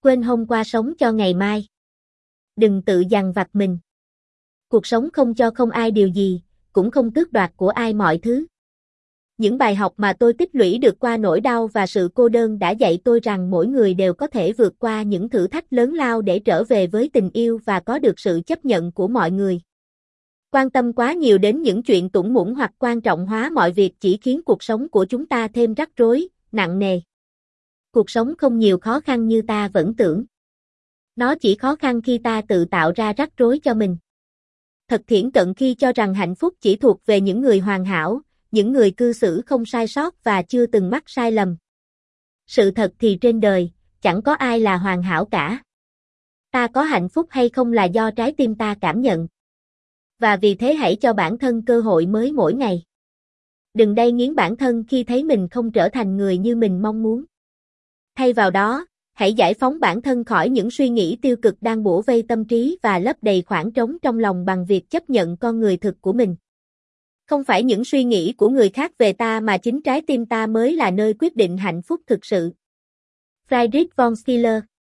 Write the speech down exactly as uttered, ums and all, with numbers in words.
Quên hôm qua, sống cho ngày mai. Đừng tự dằn vặt mình. Cuộc sống không cho không ai điều gì, cũng không tước đoạt của ai mọi thứ. Những bài học mà tôi tích lũy được qua nỗi đau và sự cô đơn đã dạy tôi rằng mỗi người đều có thể vượt qua những thử thách lớn lao để trở về với tình yêu và có được sự chấp nhận của mọi người. Quan tâm quá nhiều đến những chuyện tủng mũng hoặc quan trọng hóa mọi việc chỉ khiến cuộc sống của chúng ta thêm rắc rối, nặng nề. Cuộc sống không nhiều khó khăn như ta vẫn tưởng. Nó chỉ khó khăn khi ta tự tạo ra rắc rối cho mình. Thật thiển cận khi cho rằng hạnh phúc chỉ thuộc về những người hoàn hảo, những người cư xử không sai sót và chưa từng mắc sai lầm. Sự thật thì trên đời, chẳng có ai là hoàn hảo cả. Ta có hạnh phúc hay không là do trái tim ta cảm nhận. Và vì thế hãy cho bản thân cơ hội mới mỗi ngày. Đừng đay nghiến bản thân khi thấy mình không trở thành người như mình mong muốn. Thay vào đó, hãy giải phóng bản thân khỏi những suy nghĩ tiêu cực đang bủa vây tâm trí và lấp đầy khoảng trống trong lòng bằng việc chấp nhận con người thực của mình. Không phải những suy nghĩ của người khác về ta mà chính trái tim ta mới là nơi quyết định hạnh phúc thực sự. Friedrich von Schiller